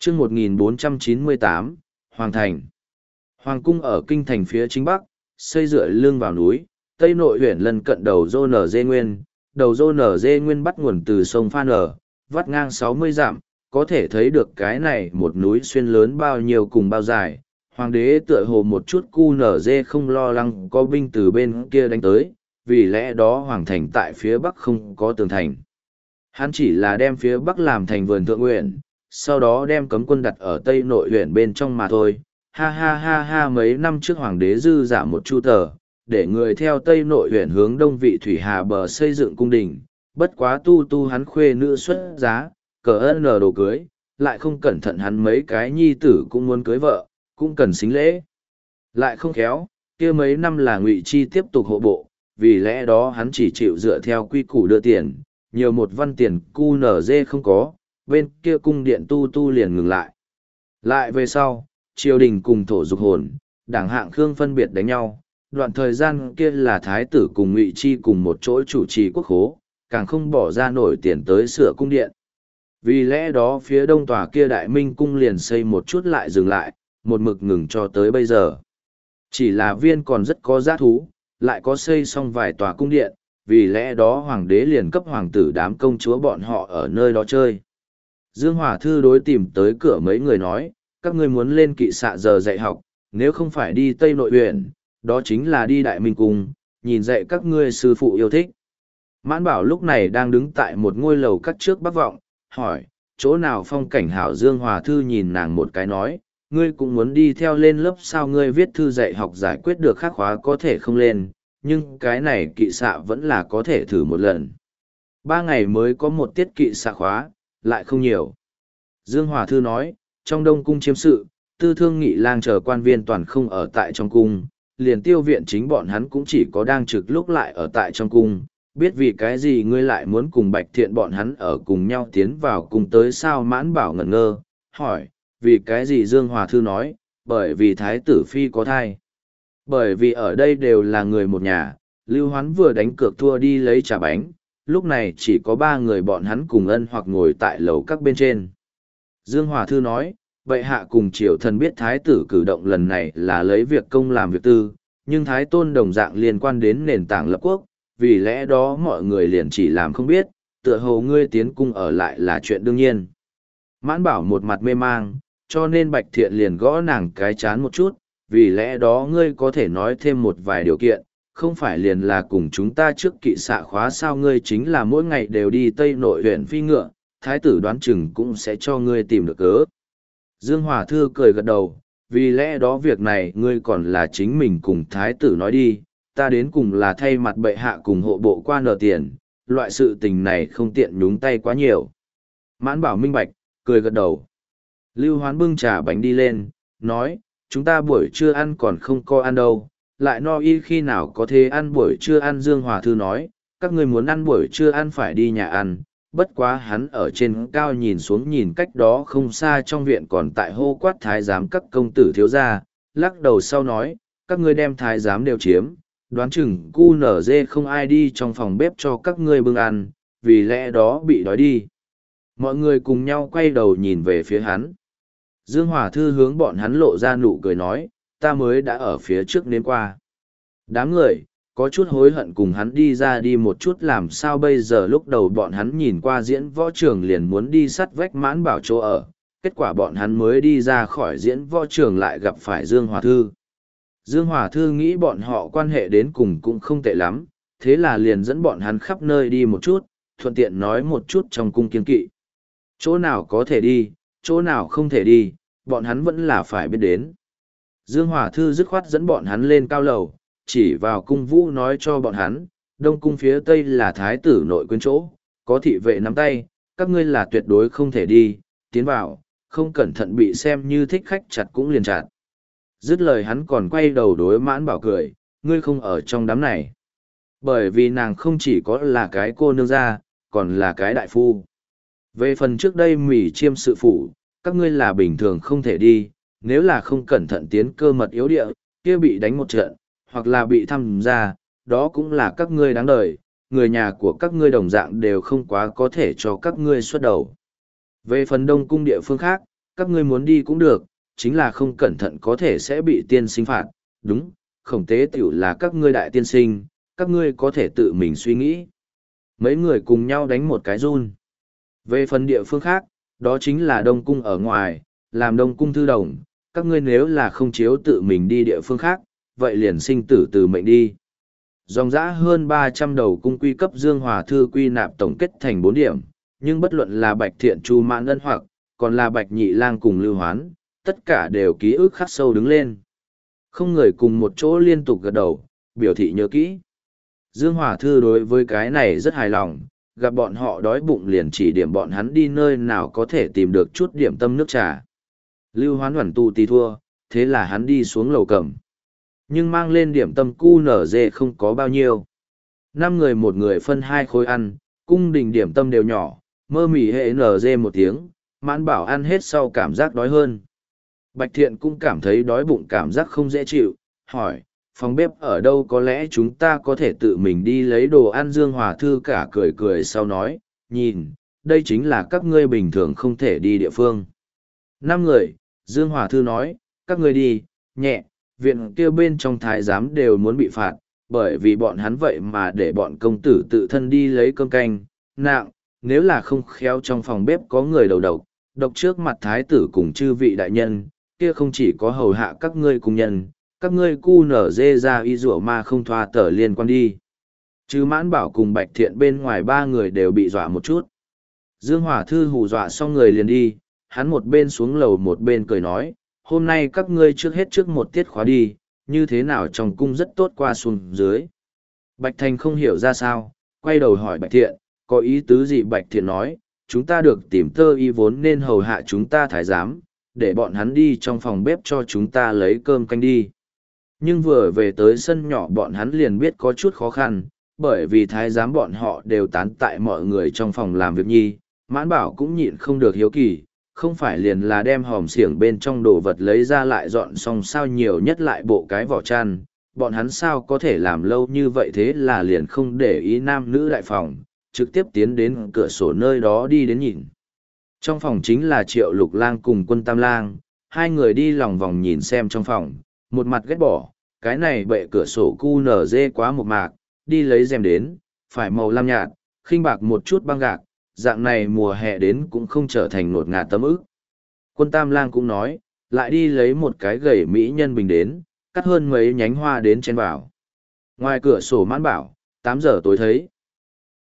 chương 1498, Hoàng Thành. Hoàng cung ở kinh thành phía chính bắc, xây dựa lưng vào núi, tây nội huyện lân cận đầu Dô Nở Dê Nguyên. Đầu Dô Nở Dê Nguyên bắt nguồn từ sông Pha Nở, vắt ngang 60 dặm, có thể thấy được cái này một núi xuyên lớn bao nhiêu cùng bao dài. Hoàng đế tựa hồ một chút cu nở dê không lo lắng có binh từ bên kia đánh tới, vì lẽ đó Hoàng Thành tại phía bắc không có tường thành. Hắn chỉ là đem phía bắc làm thành vườn thượng huyện, sau đó đem cấm quân đặt ở tây nội huyện bên trong mà thôi. Ha ha ha ha, mấy năm trước Hoàng đế dư giả một chu tờ, để người theo tây nội huyện hướng đông vị thủy hà bờ xây dựng cung đình, bất quá tu hắn khuê nữ xuất giá, cờ ơn nở đồ cưới, lại không cẩn thận hắn mấy cái nhi tử cũng muốn cưới vợ, cũng cần xính lễ. Lại không khéo, kia mấy năm là Ngụy Chi tiếp tục hộ bộ, vì lẽ đó hắn chỉ chịu dựa theo quy củ đưa tiền, nhiều một văn tiền cu nở dê không có, bên kia cung điện tu liền ngừng lại. Lại về sau, triều đình cùng thổ dục hồn, đảng hạng Khương phân biệt đánh nhau, đoạn thời gian kia là thái tử cùng Ngụy Chi cùng một chỗ chủ trì quốc khố, càng không bỏ ra nổi tiền tới sửa cung điện. Vì lẽ đó phía đông tòa kia đại minh cung liền xây một chút lại dừng lại, một mực ngừng cho tới bây giờ. Chỉ là viên còn rất có giá thú, lại có xây xong vài tòa cung điện, vì lẽ đó hoàng đế liền cấp hoàng tử đám công chúa bọn họ ở nơi đó chơi. Dương Hòa Thư đối tìm tới cửa mấy người nói, các ngươi muốn lên kỵ xạ giờ dạy học, nếu không phải đi Tây Nội huyện, đó chính là đi Đại Minh Cung, nhìn dạy các ngươi sư phụ yêu thích. Mãn Bảo lúc này đang đứng tại một ngôi lầu cắt trước bắc vọng, hỏi, chỗ nào phong cảnh hảo? Dương Hòa Thư nhìn nàng một cái nói, ngươi cũng muốn đi theo lên lớp sao? Ngươi viết thư dạy học giải quyết được khác khóa có thể không lên, nhưng cái này kỵ xạ vẫn là có thể thử một lần. 3 ngày mới có một tiết kỵ xạ khóa, lại không nhiều. Dương Hòa Thư nói, trong Đông Cung chiếm sự, Tư Thương Nghị Lang chờ quan viên toàn không ở tại trong cung, liền Tiêu viện chính bọn hắn cũng chỉ có đang trực lúc lại ở tại trong cung. Biết vì cái gì ngươi lại muốn cùng Bạch Thiện bọn hắn ở cùng nhau tiến vào cùng tới sao? Mãn Bảo ngẩn ngơ, hỏi, vì cái gì? Dương Hòa Thư nói, bởi vì Thái tử Phi có thai. Bởi vì ở đây đều là người một nhà, Lưu Hoán vừa đánh cược thua đi lấy trà bánh, lúc này chỉ có 3 người bọn hắn cùng ân hoặc ngồi tại lầu các bên trên. Dương Hòa Thư nói, vậy hạ cùng triều thần biết Thái tử cử động lần này là lấy việc công làm việc tư, nhưng Thái Tôn đồng dạng liên quan đến nền tảng lập quốc, vì lẽ đó mọi người liền chỉ làm không biết, tựa hồ ngươi tiến cung ở lại là chuyện đương nhiên. Mãn Bảo một mặt mê mang, cho nên Bạch Thiện liền gõ nàng cái chán một chút, vì lẽ đó ngươi có thể nói thêm một vài điều kiện, không phải liền là cùng chúng ta trước kỵ xạ khóa sao? Ngươi chính là mỗi ngày đều đi Tây Nội huyện phi ngựa, Thái tử đoán chừng cũng sẽ cho ngươi tìm được cớ. Dương Hòa Thư cười gật đầu, vì lẽ đó việc này ngươi còn là chính mình cùng Thái tử nói đi, ta đến cùng là thay mặt bệ hạ cùng hộ bộ qua nợ tiền, loại sự tình này không tiện nhúng tay quá nhiều. Mãn Bảo minh bạch, cười gật đầu. Lưu Hoán bưng trà bánh đi lên, nói, chúng ta buổi trưa ăn còn không có ăn đâu, lại no y khi nào có thể ăn buổi trưa ăn? Dương Hòa Thư nói, các ngươi muốn ăn buổi trưa ăn phải đi nhà ăn. Bất quá hắn ở trên cao nhìn xuống nhìn cách đó không xa trong viện còn tại hô quát thái giám các công tử thiếu gia, lắc đầu sau nói, các ngươi đem thái giám đều chiếm, đoán chừng cu nở dê không ai đi trong phòng bếp cho các ngươi bưng ăn, vì lẽ đó bị đói đi. Mọi người cùng nhau quay đầu nhìn về phía hắn. Dương Hòa Thư hướng bọn hắn lộ ra nụ cười nói, ta mới đã ở phía trước nếm qua. Đám người, có chút hối hận cùng hắn đi ra đi một chút làm sao bây giờ. Lúc đầu bọn hắn nhìn qua diễn võ trường liền muốn đi sắt vách Mãn Bảo chỗ ở, kết quả bọn hắn mới đi ra khỏi diễn võ trường lại gặp phải Dương Hòa Thư. Dương Hòa Thư nghĩ bọn họ quan hệ đến cùng cũng không tệ lắm, thế là liền dẫn bọn hắn khắp nơi đi một chút, thuận tiện nói một chút trong cung kiên kỵ. Chỗ nào có thể đi, chỗ nào không thể đi, bọn hắn vẫn là phải biết đến. Dương Hòa Thư dứt khoát dẫn bọn hắn lên cao lầu, chỉ vào cung vũ nói cho bọn hắn, đông cung phía tây là thái tử nội quyến chỗ, có thị vệ nắm tay, các ngươi là tuyệt đối không thể đi, tiến vào, không cẩn thận bị xem như thích khách chặt cũng liền chặt. Dứt lời hắn còn quay đầu đối Mãn Bảo cười, ngươi không ở trong đám này. Bởi vì nàng không chỉ có là cái cô nương gia, còn là cái đại phu. Về phần trước đây Mỉ Chiêm sự phủ, các ngươi là bình thường không thể đi, nếu là không cẩn thận tiến cơ mật yếu địa, kia bị đánh một trận, hoặc là bị thăm ra, đó cũng là các ngươi đáng đời, người nhà của các ngươi đồng dạng đều không quá có thể cho các ngươi xuất đầu. Về phần đông cung địa phương khác, các ngươi muốn đi cũng được, chính là không cẩn thận có thể sẽ bị tiên sinh phạt, đúng, khổng tế tiểu là các ngươi đại tiên sinh, các ngươi có thể tự mình suy nghĩ. Mấy người cùng nhau đánh một cái run. Về phần địa phương khác, đó chính là Đông Cung ở ngoài, làm Đông Cung thư đồng, các ngươi nếu là không chiếu tự mình đi địa phương khác, vậy liền sinh tử từ mệnh đi. Dòng dã hơn 300 đầu cung quy cấp Dương Hòa Thư quy nạp tổng kết thành 4 điểm, nhưng bất luận là Bạch Thiện Chu Mãn Ân hoặc, còn là Bạch Nhị Lang cùng Lưu Hoán, tất cả đều ký ức khắc sâu đứng lên. Không người cùng một chỗ liên tục gật đầu, biểu thị nhớ kỹ. Dương Hòa Thư đối với cái này rất hài lòng, gặp bọn họ đói bụng liền chỉ điểm bọn hắn đi nơi nào có thể tìm được chút điểm tâm nước trà. Lưu Hoán hoàn tu tì thua, thế là hắn đi xuống lầu cầm. Nhưng mang lên điểm tâm cu nở dê không có bao nhiêu. 5 người một người phân 2 khối ăn, cung đình điểm tâm đều nhỏ, mơ mỉ hệ nở dê một tiếng, Mãn Bảo ăn hết sau cảm giác đói hơn. Bạch Thiện cũng cảm thấy đói bụng cảm giác không dễ chịu, hỏi, phòng bếp ở đâu, có lẽ chúng ta có thể tự mình đi lấy đồ ăn. Dương Hòa Thư cả cười cười sau nói, nhìn, đây chính là các ngươi bình thường không thể đi địa phương. 5 người, Dương Hòa Thư nói, các ngươi đi, nhẹ, viện kia bên trong thái giám đều muốn bị phạt, bởi vì bọn hắn vậy mà để bọn công tử tự thân đi lấy cơm canh, nặng, nếu là không khéo trong phòng bếp có người đầu độc, độc trước mặt thái tử cùng chư vị đại nhân, kia không chỉ có hầu hạ các ngươi cùng nhân, các ngươi cu nở dê ra y rủa ma không thoa tở liên quan đi. Chứ Mãn Bảo cùng Bạch Thiện bên ngoài 3 người đều bị dọa một chút. Dương Hòa Thư hù dọa xong người liền đi, hắn một bên xuống lầu một bên cười nói, hôm nay các ngươi trước hết trước một tiết khóa đi, như thế nào trong cung rất tốt qua xuống dưới. Bạch Thành không hiểu ra sao, quay đầu hỏi Bạch Thiện, có ý tứ gì? Bạch Thiện nói, chúng ta được tìm tơ y vốn nên hầu hạ chúng ta thái giám, để bọn hắn đi trong phòng bếp cho chúng ta lấy cơm canh đi. Nhưng vừa về tới sân nhỏ bọn hắn liền biết có chút khó khăn, bởi vì thái giám bọn họ đều tán tại mọi người trong phòng làm việc nhi. Mãn Bảo cũng nhịn không được hiếu kỳ, không phải liền là đem hòm xiểng bên trong đồ vật lấy ra lại dọn xong sao, nhiều nhất lại bộ cái vỏ chăn, bọn hắn sao có thể làm lâu như vậy. Thế là liền không để ý nam nữ đại phòng, trực tiếp tiến đến cửa sổ nơi đó đi đến nhìn. Trong phòng chính là Triệu Lục Lang cùng Quân Tam Lang, 2 người đi lòng vòng nhìn xem trong phòng, một mặt ghét bỏ, cái này bệ cửa sổ cu nở dê quá một mạc, đi lấy rèm đến, phải màu lam nhạt, khinh bạc một chút băng gạc, dạng này mùa hè đến cũng không trở thành nột ngạt tấm ức. Quân Tam Lang cũng nói, lại đi lấy một cái gậy mỹ nhân bình đến, cắt hơn mấy nhánh hoa đến chen vào. Ngoài cửa sổ Mãn Bảo, 8 giờ tối thấy,